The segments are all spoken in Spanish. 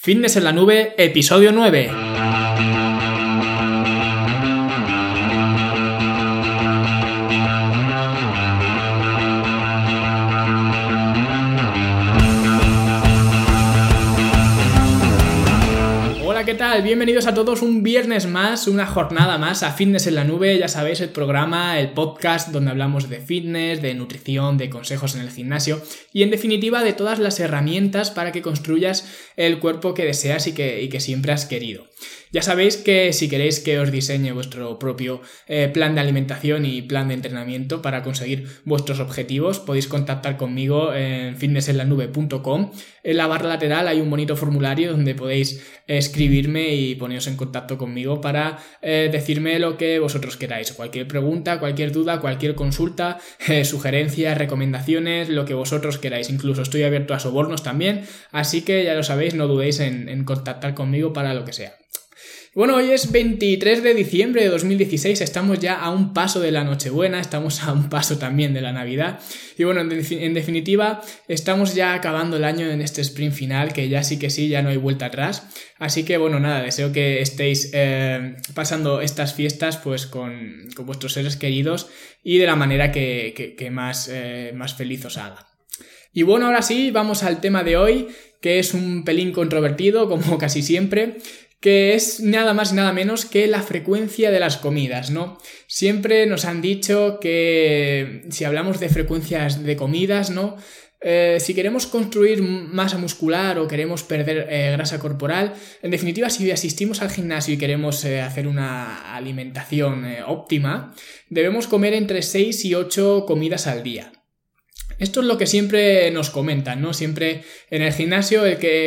Fitness en la Nube, episodio 9. ¿Qué tal? Bienvenidos a todos un viernes más, una jornada más a Fitness en la Nube. Ya sabéis, el programa, el podcast donde hablamos de fitness, de nutrición, de consejos en el gimnasio y en definitiva de todas las herramientas para que construyas el cuerpo que deseas y que siempre has querido. Ya sabéis que si queréis que os diseñe vuestro propio plan de alimentación y plan de entrenamiento para conseguir vuestros objetivos, podéis contactar conmigo en fitnessenlanube.com. En la barra lateral hay un bonito formulario donde podéis escribirme y poneros en contacto conmigo para decirme lo que vosotros queráis. Cualquier pregunta, cualquier duda, cualquier consulta, sugerencias, recomendaciones, lo que vosotros queráis. Incluso estoy abierto a sobornos también, así que ya lo sabéis, no dudéis en contactar conmigo para lo que sea. Bueno, hoy es 23 de diciembre de 2016, estamos ya a un paso de la Nochebuena, estamos a un paso también de la Navidad y bueno, en definitiva estamos ya acabando el año en este sprint final que ya ya no hay vuelta atrás, así que bueno, nada, deseo que estéis pasando estas fiestas pues con vuestros seres queridos y de la manera que más feliz os haga. Y bueno, ahora sí, vamos al tema de hoy, que es un pelín controvertido como casi siempre, que es nada más y nada menos que la frecuencia de las comidas, ¿no? Siempre nos han dicho que si hablamos de frecuencias de comidas, ¿no? Si queremos construir masa muscular o queremos perder grasa corporal, en definitiva, si asistimos al gimnasio y queremos hacer una alimentación óptima, debemos comer entre 6 y 8 comidas al día. Esto es lo que siempre nos comentan, ¿no? Siempre en el gimnasio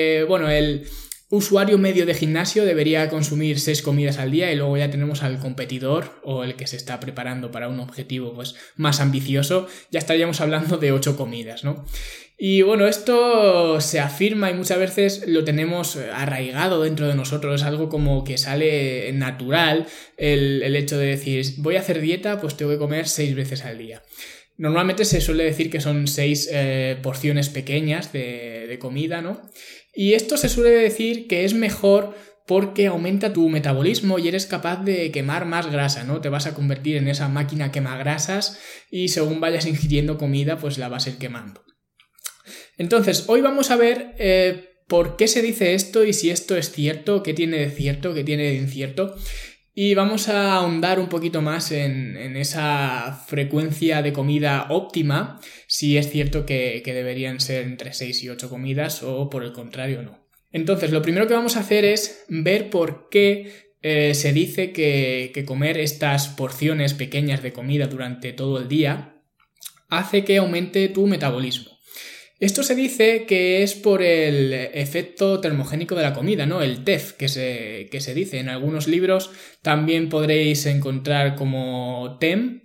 el usuario medio de gimnasio debería consumir 6 comidas al día y luego ya tenemos al competidor o el que se está preparando para un objetivo pues más ambicioso, ya estaríamos hablando de 8 comidas, ¿no? Y bueno, esto se afirma y muchas veces lo tenemos arraigado dentro de nosotros, es algo como que sale natural el hecho de decir voy a hacer dieta, pues tengo que comer 6 veces al día. Normalmente se suele decir que son 6 porciones pequeñas de comida, ¿no? Y esto se suele decir que es mejor porque aumenta tu metabolismo y eres capaz de quemar más grasa, ¿no? Te vas a convertir en esa máquina quemagrasas y según vayas ingiriendo comida, pues la vas a ir quemando. Entonces, hoy vamos a ver por qué se dice esto y si esto es cierto, qué tiene de cierto, qué tiene de incierto. Y vamos a ahondar un poquito más en esa frecuencia de comida óptima, si es cierto que deberían ser entre 6 y 8 comidas o por el contrario no. Entonces, lo primero que vamos a hacer es ver por qué se dice que comer estas porciones pequeñas de comida durante todo el día hace que aumente tu metabolismo. Esto se dice que es por el efecto termogénico de la comida, ¿no? El TEF, que se dice. En algunos libros también podréis encontrar como TEM,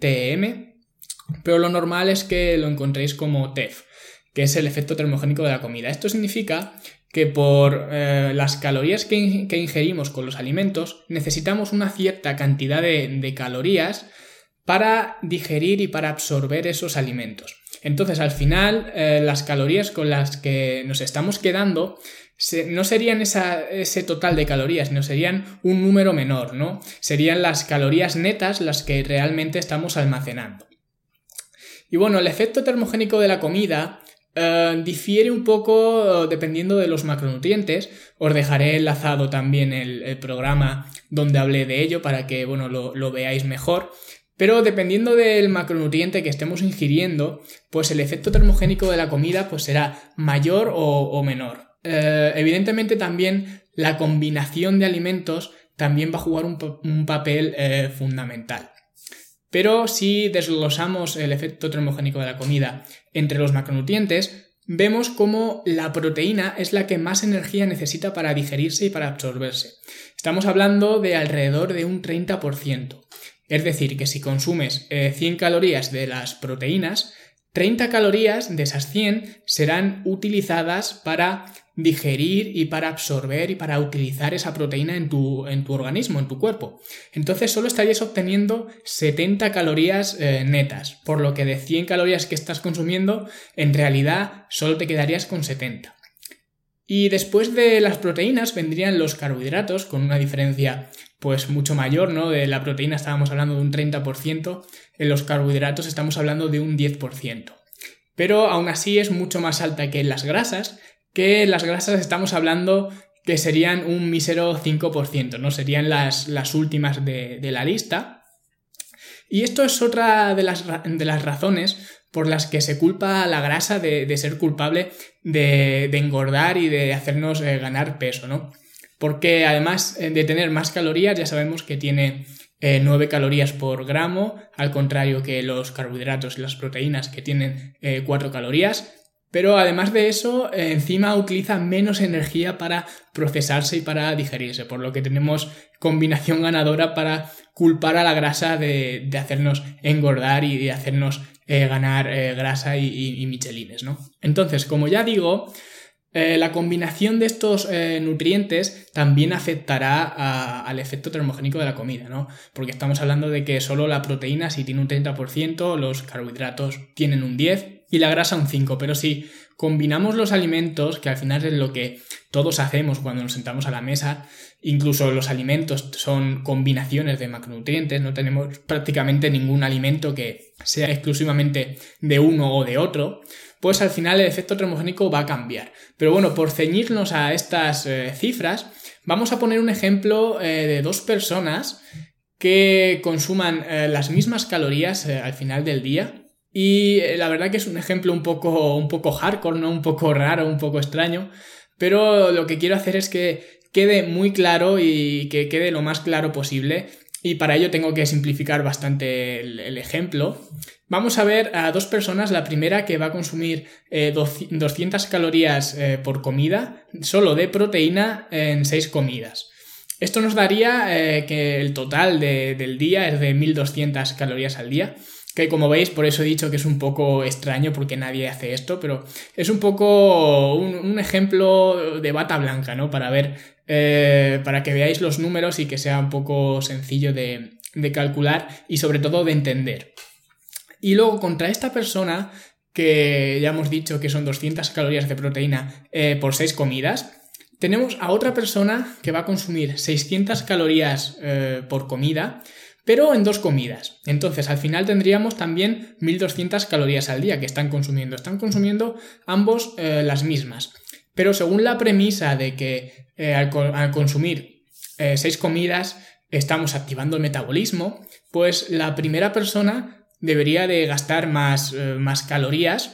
pero lo normal es que lo encontréis como TEF, que es el efecto termogénico de la comida. Esto significa que por las calorías que ingerimos con los alimentos necesitamos una cierta cantidad de calorías para digerir y para absorber esos alimentos. Entonces, al final, las calorías con las que nos estamos quedando no serían ese total de calorías, sino serían un número menor, ¿no? Serían las calorías netas las que realmente estamos almacenando. Y bueno, el efecto termogénico de la comida difiere un poco dependiendo de los macronutrientes. Os dejaré enlazado también el programa donde hablé de ello para que lo veáis mejor. Pero dependiendo del macronutriente que estemos ingiriendo, pues el efecto termogénico de la comida pues será mayor o menor. Evidentemente también la combinación de alimentos también va a jugar un papel fundamental. Pero si desglosamos el efecto termogénico de la comida entre los macronutrientes, vemos cómo la proteína es la que más energía necesita para digerirse y para absorberse. Estamos hablando de alrededor de un 30%. Es decir, que si consumes 100 calorías de las proteínas, 30 calorías de esas 100 serán utilizadas para digerir y para absorber y para utilizar esa proteína en tu organismo, en tu cuerpo. Entonces solo estarías obteniendo 70 calorías netas, por lo que de 100 calorías que estás consumiendo, en realidad solo te quedarías con 70. Y después de las proteínas vendrían los carbohidratos, con una diferencia pues mucho mayor, ¿no? De la proteína estábamos hablando de un 30%, en los carbohidratos estamos hablando de un 10%. Pero aún así es mucho más alta que en las grasas, estamos hablando que serían un mísero 5%, ¿no? Serían las últimas de la lista. Y esto es otra de las razones por las que se culpa a la grasa de ser culpable de engordar y de hacernos ganar peso, ¿no? Porque además de tener más calorías, ya sabemos que tiene 9 calorías por gramo, al contrario que los carbohidratos y las proteínas que tienen 4 calorías. Pero además de eso, encima utiliza menos energía para procesarse y para digerirse, por lo que tenemos combinación ganadora para culpar a la grasa de hacernos engordar y de hacernos ganar grasa y michelines, ¿no? Entonces, como ya digo, la combinación de estos nutrientes también afectará al efecto termogénico de la comida, ¿no? Porque estamos hablando de que solo la proteína sí tiene un 30%, los carbohidratos tienen un 10% y la grasa un 5%, pero si combinamos los alimentos, que al final es lo que todos hacemos cuando nos sentamos a la mesa, incluso los alimentos son combinaciones de macronutrientes, no tenemos prácticamente ningún alimento que sea exclusivamente de uno o de otro, pues al final el efecto termogénico va a cambiar. Pero bueno, por ceñirnos a estas cifras, vamos a poner un ejemplo de dos personas que consuman las mismas calorías al final del día. Y la verdad que es un ejemplo un poco hardcore, ¿no? Un poco raro, un poco extraño, pero lo que quiero hacer es que quede muy claro y que quede lo más claro posible, y para ello tengo que simplificar bastante el ejemplo. Vamos a ver a dos personas, la primera que va a consumir 200 calorías por comida, solo de proteína en 6 comidas. Esto nos daría que el total del día es de 1200 calorías al día. Que como veis, por eso he dicho que es un poco extraño porque nadie hace esto, pero es un poco un ejemplo de bata blanca, ¿no? Para ver, para que veáis los números y que sea un poco sencillo de calcular y sobre todo de entender. Y luego contra esta persona, que ya hemos dicho que son 200 calorías de proteína por 6 comidas, tenemos a otra persona que va a consumir 600 calorías por comida, pero en 2 comidas. Entonces, al final tendríamos también 1200 calorías al día que están consumiendo. Están consumiendo ambos las mismas. Pero según la premisa de que al consumir 6 comidas estamos activando el metabolismo, pues la primera persona debería de gastar más calorías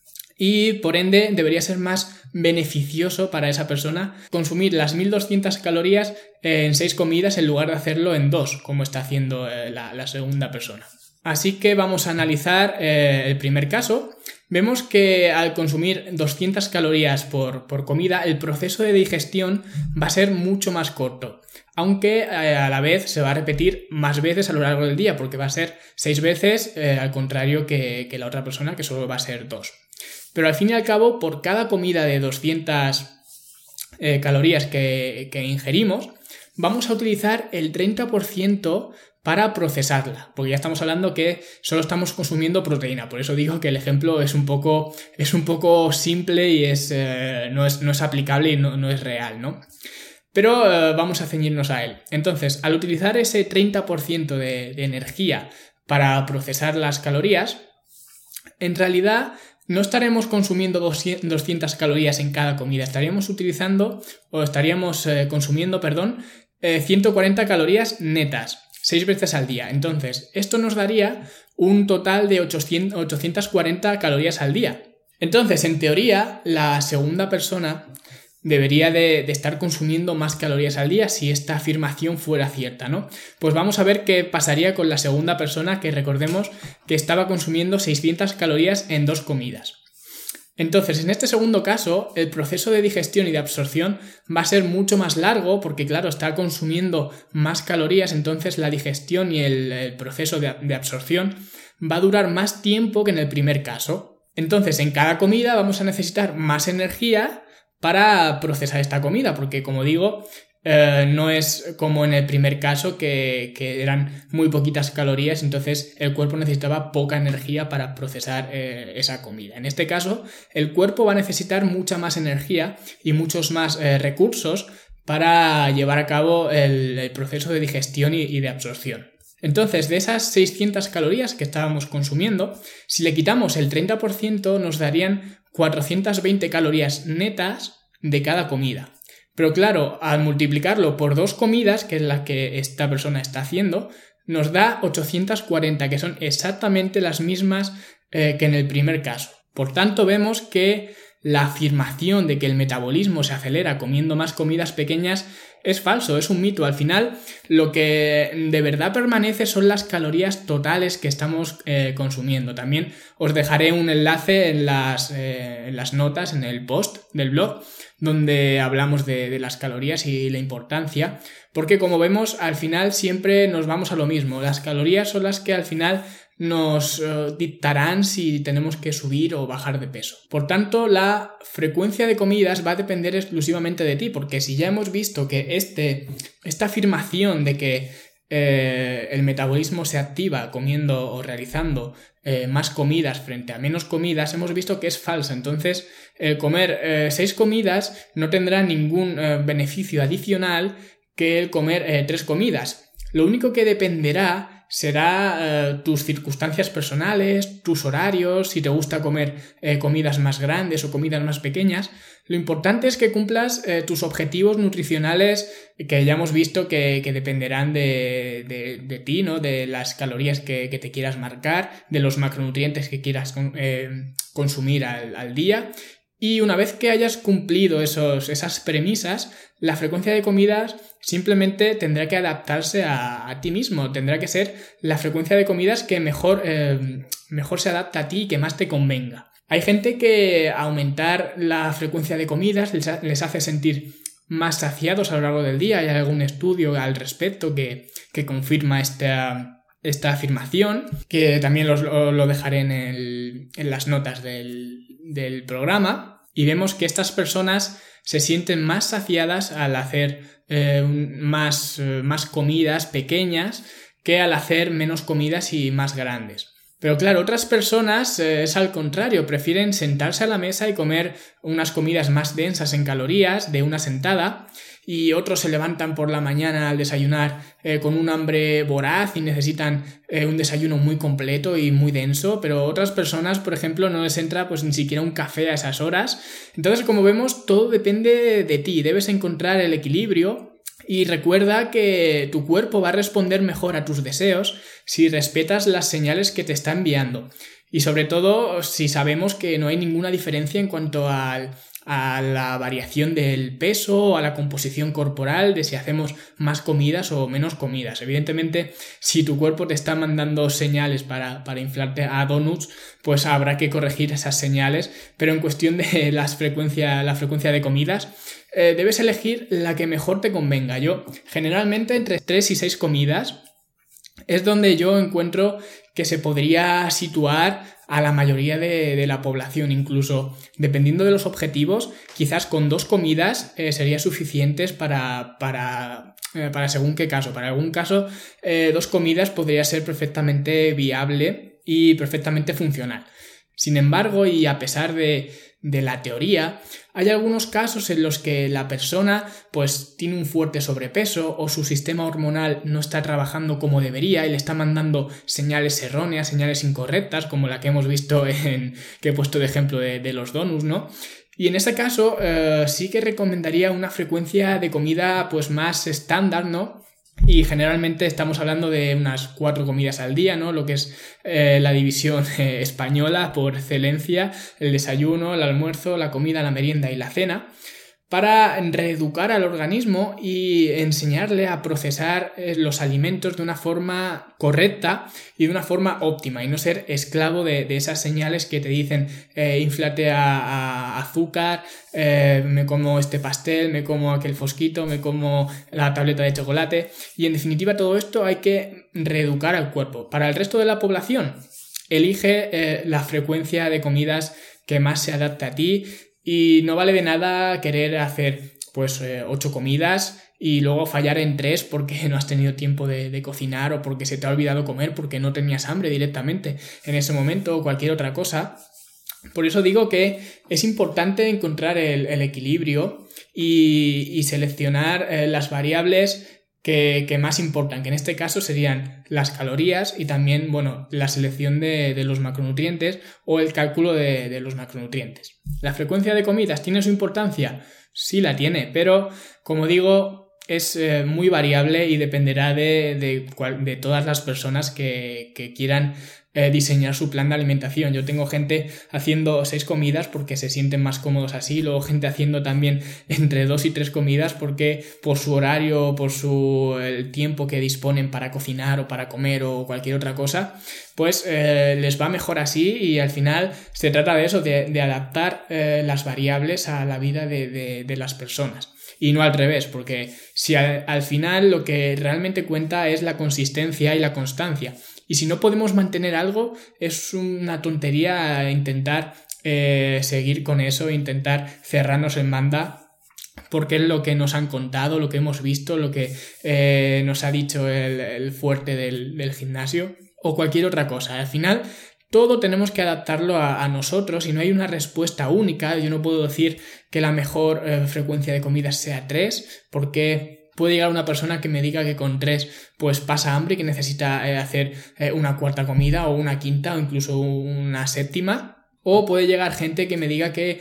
y por ende debería ser más beneficioso para esa persona consumir las 1200 calorías en 6 comidas en lugar de hacerlo en 2, como está haciendo la segunda persona. Así que vamos a analizar el primer caso. Vemos que al consumir 200 calorías por comida, el proceso de digestión va a ser mucho más corto, aunque a la vez se va a repetir más veces a lo largo del día, porque va a ser 6 veces, al contrario que la otra persona, que solo va a ser 2. Pero al fin y al cabo, por cada comida de 200 calorías que ingerimos, vamos a utilizar el 30% para procesarla, porque ya estamos hablando que solo estamos consumiendo proteína. Por eso digo que el ejemplo es un poco simple y no es aplicable y no es real, ¿no? Pero vamos a ceñirnos a él. Entonces, al utilizar ese 30% de energía para procesar las calorías, en realidad no estaremos consumiendo 200 calorías en cada comida, estaríamos consumiendo 140 calorías netas, 6 veces al día. Entonces, esto nos daría un total de 840 calorías al día. Entonces, en teoría, la segunda persona debería de estar consumiendo más calorías al día si esta afirmación fuera cierta, ¿no? Pues vamos a ver qué pasaría con la segunda persona, que recordemos que estaba consumiendo 600 calorías en 2 comidas. Entonces, en este segundo caso, el proceso de digestión y de absorción va a ser mucho más largo porque, claro, está consumiendo más calorías, entonces la digestión y el proceso de absorción va a durar más tiempo que en el primer caso. Entonces, en cada comida vamos a necesitar más energía para procesar esta comida, porque como digo, no es como en el primer caso que eran muy poquitas calorías, entonces el cuerpo necesitaba poca energía para procesar esa comida. En este caso, el cuerpo va a necesitar mucha más energía y muchos más recursos para llevar a cabo el proceso de digestión y de absorción. Entonces, de esas 600 calorías que estábamos consumiendo, si le quitamos el 30% nos darían 420 calorías netas de cada comida. Pero claro, al multiplicarlo por 2 comidas, que es la que esta persona está haciendo, nos da 840, que son exactamente las mismas que en el primer caso. Por tanto, vemos que la afirmación de que el metabolismo se acelera comiendo más comidas pequeñas es falso, es un mito. Al final, lo que de verdad permanece son las calorías totales que estamos consumiendo. También os dejaré un enlace en las notas, en el post del blog, donde hablamos de las calorías y la importancia, porque como vemos, al final siempre nos vamos a lo mismo. Las calorías son las que al final nos dictarán si tenemos que subir o bajar de peso. Por tanto, la frecuencia de comidas va a depender exclusivamente de ti, porque si ya hemos visto que esta afirmación de que el metabolismo se activa comiendo o realizando más comidas frente a menos comidas, hemos visto que es falsa. Entonces, comer 6 comidas no tendrá ningún beneficio adicional que el comer 3 comidas. Lo único que dependerá será tus circunstancias personales, tus horarios, si te gusta comer comidas más grandes o comidas más pequeñas. Lo importante es que cumplas tus objetivos nutricionales, que ya hemos visto que dependerán de ti, ¿no? De las calorías que te quieras marcar, de los macronutrientes que quieras consumir al día. Y una vez que hayas cumplido esas premisas, la frecuencia de comidas simplemente tendrá que adaptarse a ti mismo. Tendrá que ser la frecuencia de comidas que mejor se adapta a ti y que más te convenga. Hay gente que aumentar la frecuencia de comidas les hace sentir más saciados a lo largo del día. Hay algún estudio al respecto que confirma esta afirmación, que también lo dejaré en las notas del programa, y vemos que estas personas se sienten más saciadas al hacer más comidas pequeñas que al hacer menos comidas y más grandes. Pero claro, otras personas es al contrario, prefieren sentarse a la mesa y comer unas comidas más densas en calorías de una sentada, y otros se levantan por la mañana al desayunar con un hambre voraz y necesitan un desayuno muy completo y muy denso, pero otras personas, por ejemplo, no les entra pues ni siquiera un café a esas horas. Entonces, como vemos, todo depende de ti, debes encontrar el equilibrio. Y recuerda que tu cuerpo va a responder mejor a tus deseos si respetas las señales que te está enviando. Y sobre todo si sabemos que no hay ninguna diferencia en cuanto a la variación del peso o a la composición corporal, de si hacemos más comidas o menos comidas. Evidentemente, si tu cuerpo te está mandando señales para inflarte a donuts, pues habrá que corregir esas señales, pero en cuestión de la frecuencia de comidas, debes elegir la que mejor te convenga. Yo, generalmente, entre 3 y 6 comidas es donde yo encuentro que se podría situar a la mayoría de la población. Incluso dependiendo de los objetivos, quizás con 2 comidas sería suficientes para según qué caso. Para algún caso, 2 comidas podría ser perfectamente viable y perfectamente funcional. Sin embargo, y a pesar de la teoría, hay algunos casos en los que la persona pues tiene un fuerte sobrepeso o su sistema hormonal no está trabajando como debería y le está mandando señales erróneas, señales incorrectas, como la que hemos visto que he puesto de ejemplo de los donuts, ¿no? Y en este caso sí que recomendaría una frecuencia de comida pues más estándar, ¿no? Y generalmente estamos hablando de unas 4 comidas al día, ¿no? Lo que es la división española por excelencia: el desayuno, el almuerzo, la comida, la merienda y la cena, para reeducar al organismo y enseñarle a procesar los alimentos de una forma correcta y de una forma óptima, y no ser esclavo de esas señales que te dicen inflate a azúcar, me como este pastel, me como aquel fosquito, me como la tableta de chocolate. Y en definitiva, todo esto hay que reeducar al cuerpo. Para el resto de la población, elige la frecuencia de comidas que más se adapte a ti. Y no vale de nada querer hacer pues 8 comidas y luego fallar en 3 porque no has tenido tiempo de cocinar o porque se te ha olvidado comer porque no tenías hambre directamente en ese momento o cualquier otra cosa. Por eso digo que es importante encontrar el equilibrio y seleccionar las variables que más importan, que en este caso serían las calorías y también, la selección de los macronutrientes o el cálculo de los macronutrientes. ¿La frecuencia de comidas tiene su importancia? Sí la tiene, pero como digo, es muy variable y dependerá de todas las personas que quieran diseñar su plan de alimentación. Yo tengo gente haciendo 6 comidas porque se sienten más cómodos así, luego gente haciendo también entre 2 y 3 comidas porque por su horario, por el tiempo que disponen para cocinar o para comer o cualquier otra cosa, pues les va mejor así y al final se trata de eso, de adaptar las variables a la vida de las personas. Y no al revés, porque si al final lo que realmente cuenta es la consistencia y la constancia. Y si no podemos mantener algo, es una tontería intentar seguir con eso, intentar cerrarnos en banda, porque es lo que nos han contado, lo que hemos visto, lo que nos ha dicho el fuerte del gimnasio o cualquier otra cosa. Al final, todo tenemos que adaptarlo a nosotros y no hay una respuesta única. Yo no puedo decir que la mejor frecuencia de comidas sea 3, porque puede llegar una persona que me diga que con 3 pues pasa hambre y que necesita hacer una cuarta comida o una quinta o incluso una séptima. O puede llegar gente que me diga que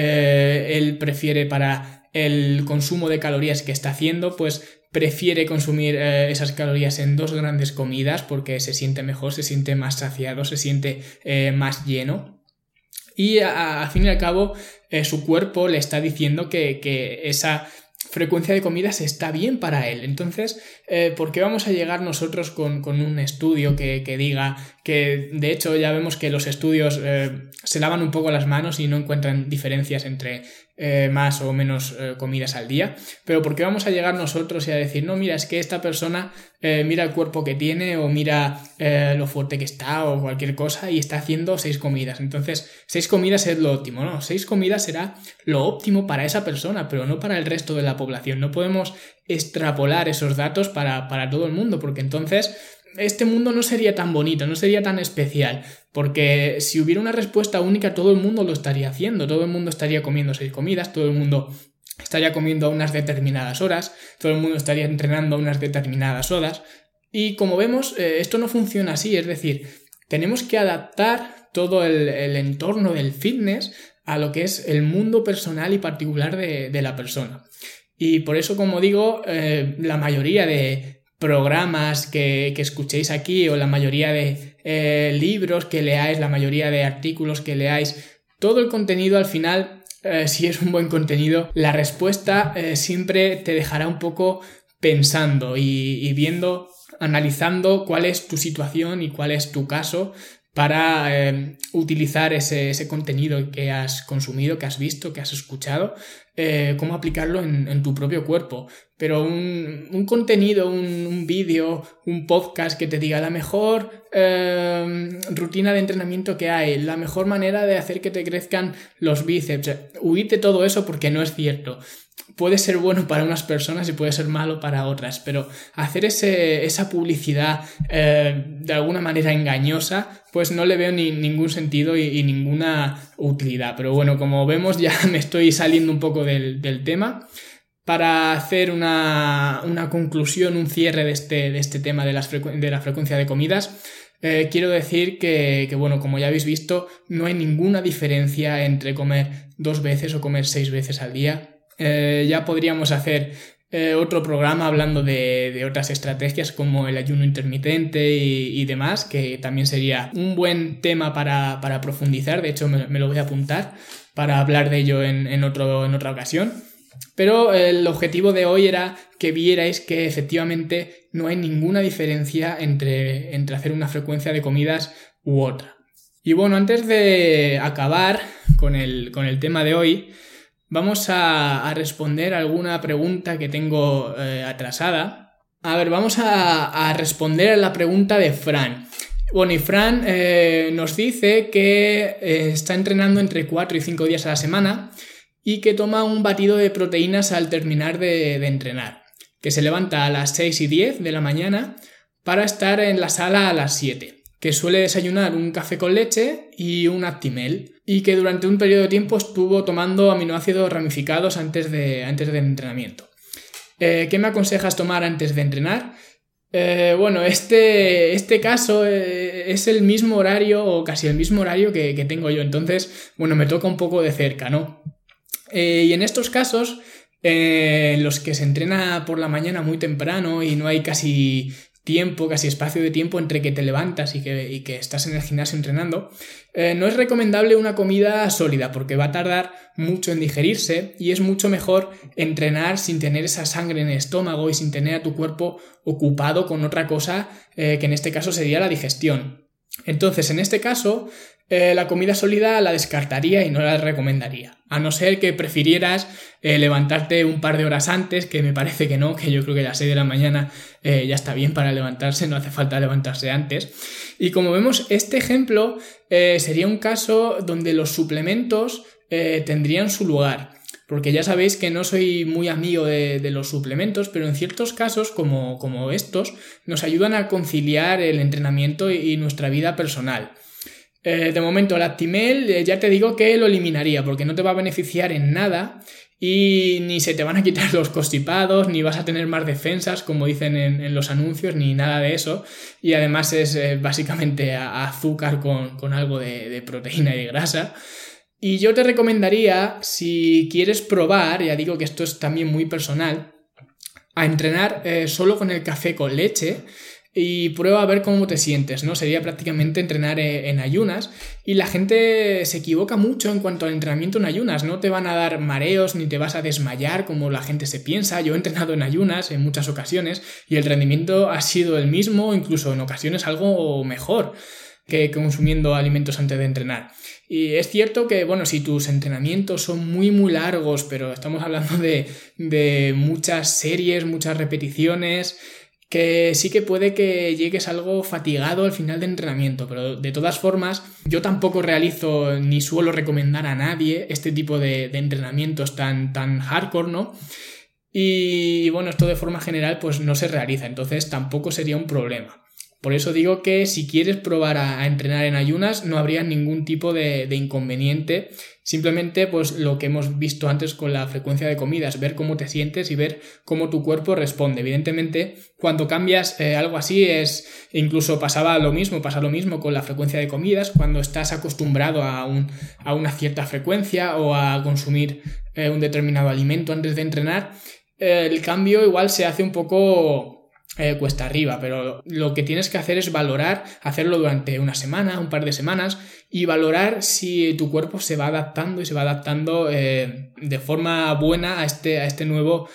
él prefiere para el consumo de calorías que está haciendo, pues prefiere consumir esas calorías en 2 grandes comidas porque se siente mejor, se siente más saciado, se siente más lleno. Y al fin y al cabo su cuerpo le está diciendo que esa frecuencia de comidas está bien para él. Entonces, ¿por qué vamos a llegar nosotros con un estudio que diga que, de hecho, ya vemos que los estudios se lavan un poco las manos y no encuentran diferencias entre más o menos comidas al día? Pero ¿por qué vamos a llegar nosotros y a decir, no, mira, es que esta persona mira el cuerpo que tiene o mira lo fuerte que está o cualquier cosa y está haciendo 6 comidas? Entonces, 6 comidas es lo óptimo, ¿no? 6 comidas será lo óptimo para esa persona, pero no para el resto de la población. No podemos extrapolar esos datos para todo el mundo, porque entonces este mundo no sería tan bonito, no sería tan especial, porque si hubiera una respuesta única, todo el mundo lo estaría haciendo, todo el mundo estaría comiendo 6 comidas, todo el mundo estaría comiendo a unas determinadas horas, todo el mundo estaría entrenando a unas determinadas horas, y como vemos, esto no funciona así, es decir, tenemos que adaptar todo el entorno del fitness a lo que es el mundo personal y particular de la persona. Y por eso, como digo, la mayoría de programas que escuchéis aquí o la mayoría de libros que leáis, la mayoría de artículos que leáis, todo el contenido al final, si es un buen contenido, la respuesta siempre te dejará un poco pensando y viendo, analizando cuál es tu situación y cuál es tu caso para utilizar ese contenido que has consumido, que has visto, que has escuchado, cómo aplicarlo en tu propio cuerpo. Pero un contenido, un vídeo, un podcast que te diga la mejor rutina de entrenamiento que hay, la mejor manera de hacer que te crezcan los bíceps, huid de todo eso porque no es cierto. Puede ser bueno para unas personas y puede ser malo para otras, pero hacer esa publicidad de alguna manera engañosa, pues no le veo ningún sentido y ninguna utilidad. Pero bueno, como vemos ya me estoy saliendo un poco del tema. Para hacer una conclusión, un cierre de este tema de la frecuencia de comidas, quiero decir que, bueno, como ya habéis visto, no hay ninguna diferencia entre comer 2 veces o comer 6 veces al día. Ya podríamos hacer otro programa hablando de otras estrategias como el ayuno intermitente y demás, que también sería un buen tema para profundizar. De hecho, me lo voy a apuntar para hablar de ello en otra ocasión. Pero el objetivo de hoy era que vierais que efectivamente no hay ninguna diferencia entre hacer una frecuencia de comidas u otra. Y bueno, antes de acabar con el tema de hoy, vamos a responder alguna pregunta que tengo atrasada. A ver, vamos a responder a la pregunta de Fran. Bueno, y Fran nos dice que está entrenando entre 4 y 5 días a la semana y que toma un batido de proteínas al terminar de entrenar, que se levanta a las 6:10 de la mañana para estar en la sala a las 7, que suele desayunar un café con leche y un Actimel, y que durante un periodo de tiempo estuvo tomando aminoácidos ramificados antes del entrenamiento. ¿Qué me aconsejas tomar antes de entrenar? Bueno, este caso es el mismo horario o casi el mismo horario que tengo yo, entonces, bueno, me toca un poco de cerca, ¿no? Y en estos casos, en los que se entrena por la mañana muy temprano y no hay casi espacio de tiempo entre que te levantas y que estás en el gimnasio entrenando, no es recomendable una comida sólida porque va a tardar mucho en digerirse y es mucho mejor entrenar sin tener esa sangre en el estómago y sin tener a tu cuerpo ocupado con otra cosa, que en este caso sería la digestión. Entonces, en este caso, la comida sólida la descartaría y no la recomendaría, a no ser que prefirieras levantarte un par de horas antes, que me parece que no, que yo creo que a las 6 de la mañana ya está bien para levantarse, no hace falta levantarse antes. Y como vemos, este ejemplo sería un caso donde los suplementos tendrían su lugar, porque ya sabéis que no soy muy amigo de los suplementos, pero en ciertos casos como estos nos ayudan a conciliar el entrenamiento y nuestra vida personal. De momento el Actimel ya te digo que lo eliminaría porque no te va a beneficiar en nada y ni se te van a quitar los constipados, ni vas a tener más defensas como dicen en los anuncios, ni nada de eso, y además es básicamente azúcar con algo de proteína y de grasa. Y yo te recomendaría, si quieres probar, ya digo que esto es también muy personal, a entrenar solo con el café con leche y prueba a ver cómo te sientes, ¿no? Sería prácticamente entrenar en ayunas y la gente se equivoca mucho en cuanto al entrenamiento en ayunas, no te van a dar mareos ni te vas a desmayar como la gente se piensa. Yo he entrenado en ayunas en muchas ocasiones y el rendimiento ha sido el mismo, incluso en ocasiones algo mejor que consumiendo alimentos antes de entrenar. Y es cierto que, bueno, si tus entrenamientos son muy muy largos, pero estamos hablando de muchas series, muchas repeticiones, que sí que puede que llegues algo fatigado al final de entrenamiento, pero de todas formas yo tampoco realizo ni suelo recomendar a nadie este tipo de entrenamientos tan hardcore, ¿no? Y bueno, esto de forma general pues no se realiza, entonces tampoco sería un problema. Por eso digo que si quieres probar a entrenar en ayunas no habría ningún tipo de inconveniente. Simplemente pues lo que hemos visto antes con la frecuencia de comidas, ver cómo te sientes y ver cómo tu cuerpo responde. Evidentemente, cuando cambias algo así incluso pasa lo mismo con la frecuencia de comidas, cuando estás acostumbrado a una cierta frecuencia o a consumir un determinado alimento antes de entrenar, el cambio igual se hace un poco cuesta arriba, pero lo que tienes que hacer es valorar, hacerlo durante una semana, un par de semanas y valorar si tu cuerpo se va adaptando de forma buena a este nuevo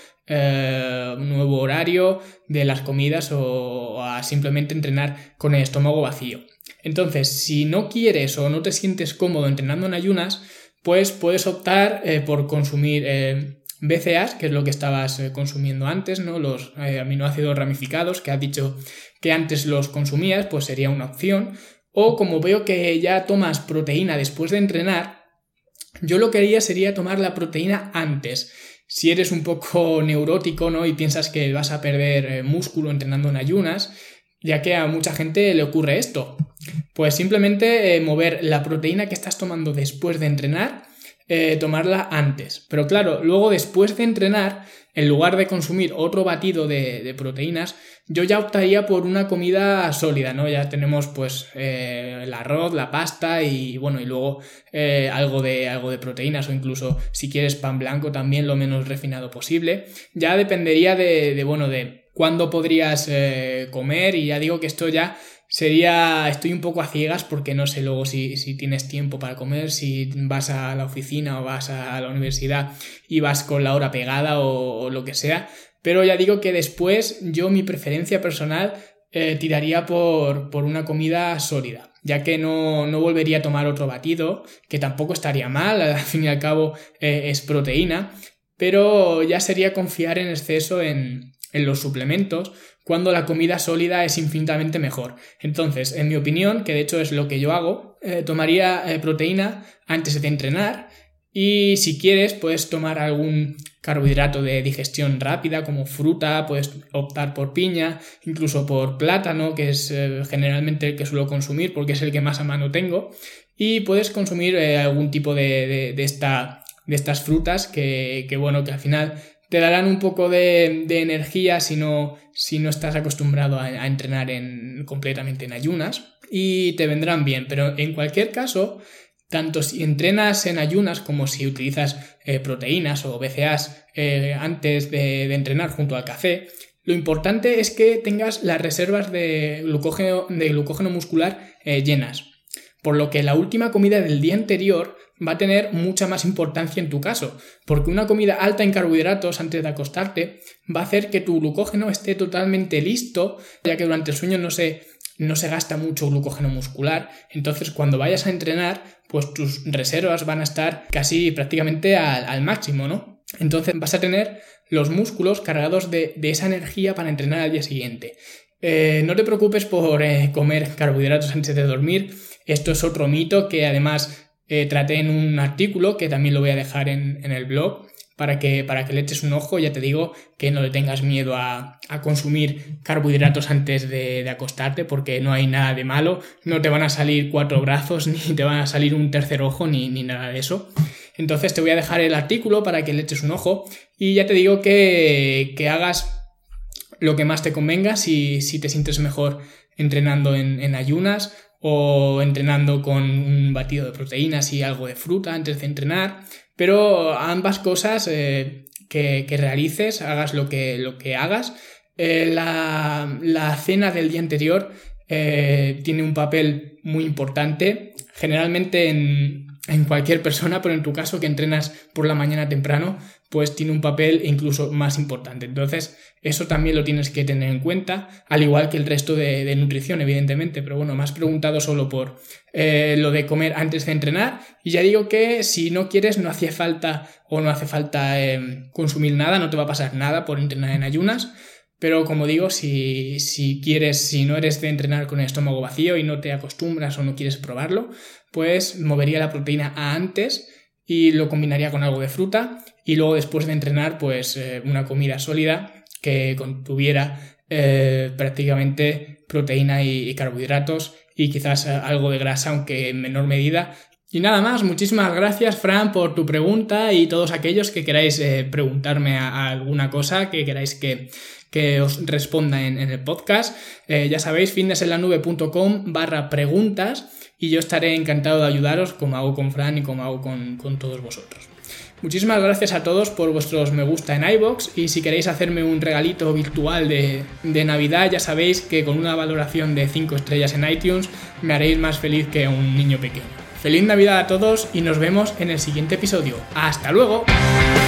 horario de las comidas o a simplemente entrenar con el estómago vacío. Entonces, si no quieres o no te sientes cómodo entrenando en ayunas, pues puedes optar por consumir BCAAs, que es lo que estabas consumiendo antes, ¿no? Los aminoácidos ramificados, que has dicho que antes los consumías, pues sería una opción. O como veo que ya tomas proteína después de entrenar, yo lo que haría sería tomar la proteína antes. Si eres un poco neurótico, ¿no? Y piensas que vas a perder músculo entrenando en ayunas, ya que a mucha gente le ocurre esto, pues simplemente mover la proteína que estás tomando después de entrenar, tomarla antes. Pero claro, luego después de entrenar, en lugar de consumir otro batido de proteínas, yo ya optaría por una comida sólida, ¿no? Ya tenemos pues el arroz, la pasta y bueno, y luego algo de proteínas, o incluso si quieres pan blanco también lo menos refinado posible. Ya dependería de cuándo podrías comer, y ya digo que esto ya estoy un poco a ciegas porque no sé luego si tienes tiempo para comer, si vas a la oficina o vas a la universidad y vas con la hora pegada o lo que sea, pero ya digo que después yo mi preferencia personal tiraría por una comida sólida, ya que no volvería a tomar otro batido, que tampoco estaría mal, al fin y al cabo es proteína, pero ya sería confiar en exceso en los suplementos, cuando la comida sólida es infinitamente mejor. Entonces, en mi opinión, que de hecho es lo que yo hago, tomaría proteína antes de entrenar Y si quieres, puedes tomar algún carbohidrato de digestión rápida como fruta, puedes optar por piña, incluso por plátano, que es generalmente el que suelo consumir porque es el que más a mano tengo. Y puedes consumir algún tipo de estas frutas que al final te darán un poco de energía si no estás acostumbrado a entrenar completamente en ayunas, y te vendrán bien. Pero en cualquier caso, tanto si entrenas en ayunas como si utilizas proteínas o BCAAs antes de entrenar junto al café, lo importante es que tengas las reservas de glucógeno muscular llenas. Por lo que la última comida del día anterior va a tener mucha más importancia en tu caso, porque una comida alta en carbohidratos antes de acostarte va a hacer que tu glucógeno esté totalmente listo, ya que durante el sueño no se gasta mucho glucógeno muscular. Entonces cuando vayas a entrenar, pues tus reservas van a estar casi prácticamente al máximo, ¿no? Entonces vas a tener los músculos cargados de esa energía para entrenar al día siguiente. No te preocupes por comer carbohidratos antes de dormir. Esto es otro mito que además traté en un artículo que también lo voy a dejar en el blog para que le eches un ojo. Ya te digo que no le tengas miedo a consumir carbohidratos antes de acostarte, porque no hay nada de malo, no te van a salir 4 brazos, ni te van a salir un tercer ojo, ni nada de eso. Entonces te voy a dejar el artículo para que le eches un ojo, y ya te digo que hagas lo que más te convenga, si te sientes mejor entrenando en ayunas o entrenando con un batido de proteínas y algo de fruta antes de entrenar. Pero ambas cosas que realices, hagas lo que hagas. La cena del día anterior tiene un papel muy importante, generalmente en cualquier persona, pero en tu caso, que entrenas por la mañana temprano, pues tiene un papel incluso más importante. Entonces eso también lo tienes que tener en cuenta, al igual que el resto de nutrición, evidentemente. Pero bueno, me has preguntado solo por lo de comer antes de entrenar, y ya digo que si no quieres, no hace falta consumir nada, no te va a pasar nada por entrenar en ayunas. Pero como digo, si quieres, si no eres de entrenar con el estómago vacío y no te acostumbras o no quieres probarlo, pues movería la proteína a antes y lo combinaría con algo de fruta, y luego después de entrenar pues una comida sólida que contuviera prácticamente proteína y carbohidratos, y quizás algo de grasa, aunque en menor medida. Y nada más, muchísimas gracias, Fran, por tu pregunta, y todos aquellos que queráis preguntarme a alguna cosa, que queráis que os responda en el podcast. Ya sabéis, fitnessenlanube.com/preguntas, y yo estaré encantado de ayudaros, como hago con Fran y como hago con todos vosotros. Muchísimas gracias a todos por vuestros me gusta en iVoox, y si queréis hacerme un regalito virtual de Navidad, ya sabéis que con una valoración de 5 estrellas en iTunes me haréis más feliz que un niño pequeño. Feliz Navidad a todos y nos vemos en el siguiente episodio. ¡Hasta luego!